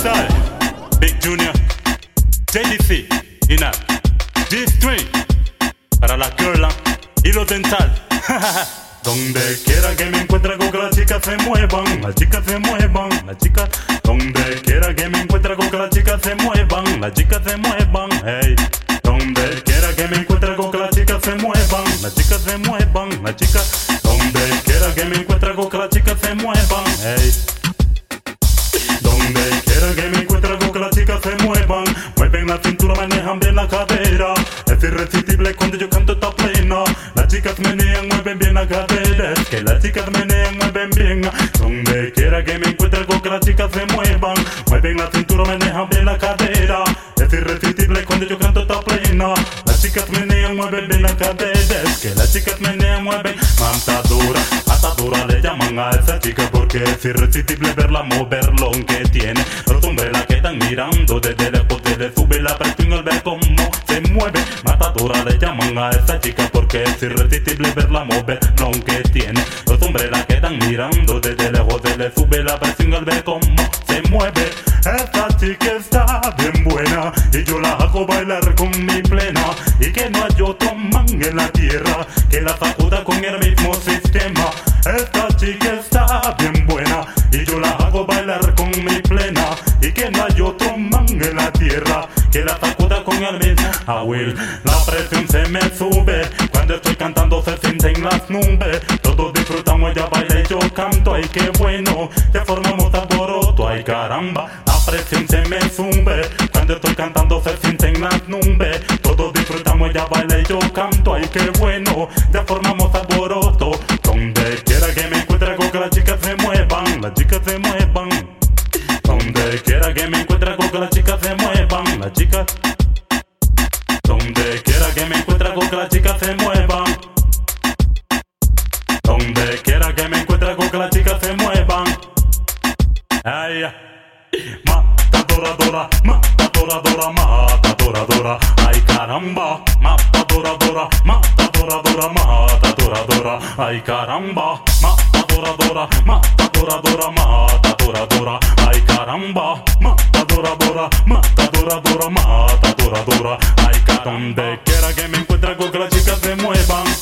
Sal, Big Junior, JDC, Ina, G-String, para la girl y los dental. Donde quiera que me encuentre con que las chicas se muevan, las chicas se muevan, las chicas. Donde quiera que me encuentre con que las chicas se muevan, las chicas se muevan, hey. Donde quiera que me encuentre con que las chicas se muevan, las chicas se muevan, las chicas. Donde quiera que me encuentre con que las chicas se muevan, hey. Donde quiera que me encuentre con que las chicas se muevan, mueven la cintura, manejan bien la cadera. Es irresistible cuando yo canto esta plena. Las chicas menean, mueven bien la cadera. Es que las chicas menean, mueven bien. Donde quiera que me encuentre con que las chicas se muevan, mueven la cintura, manejan bien la cadera. Es irresistible cuando yo canto esta plena. Las chicas menean, mueven bien la cadera. Es que las chicas menean, mueven. Matadora le llaman a esa chica porque es irresistible verla mover lo que tiene. Los hombres la quedan mirando desde lejos, le sube la presión al ver cómo se mueve. Matadora le llaman a esa chica porque es irresistible verla mover lo que tiene. Los hombres la quedan mirando desde lejos, le sube la presión al ver cómo se mueve. Esta chica está bien buena y yo la hago bailar con mi plena. Y que no hay otro man en la tierra que la sacuda con el mismo sistema. Esta chica está bien buena y yo la hago bailar con mi plena. Y que no hay otro man en la tierra que la sacuda con el mismo. Ah, Will, la presión se me sube cuando estoy cantando, se sienten las nubes. Todos disfrutamos, ella baila y yo canto. Ay, qué bueno, ya formamos alboroto. Ay, caramba, la presión se me sube cuando estoy cantando, se sienten las nubes. Todos disfrutamos, ella baila y yo canto. Ay, qué bueno, ya formamos alboroto. Donde quiera que me encuentre con que las chicas se muevan, las chicas se muevan. Donde quiera que me encuentre con que las chicas se muevan, las chicas. Donde quiera que me encuentre con que las chicas se muevan. Donde quiera que me encuentre con que las chicas se muevan. Ay, matadora, matadora, matadora. Ay, caramba, matadora, matadora, matadora. Ay, caramba, matadora, matadora, matadora. Ay, caramba, matadora, matadora, matadora. Ay, donde quiera que me encuentre con que las chicas se muevan.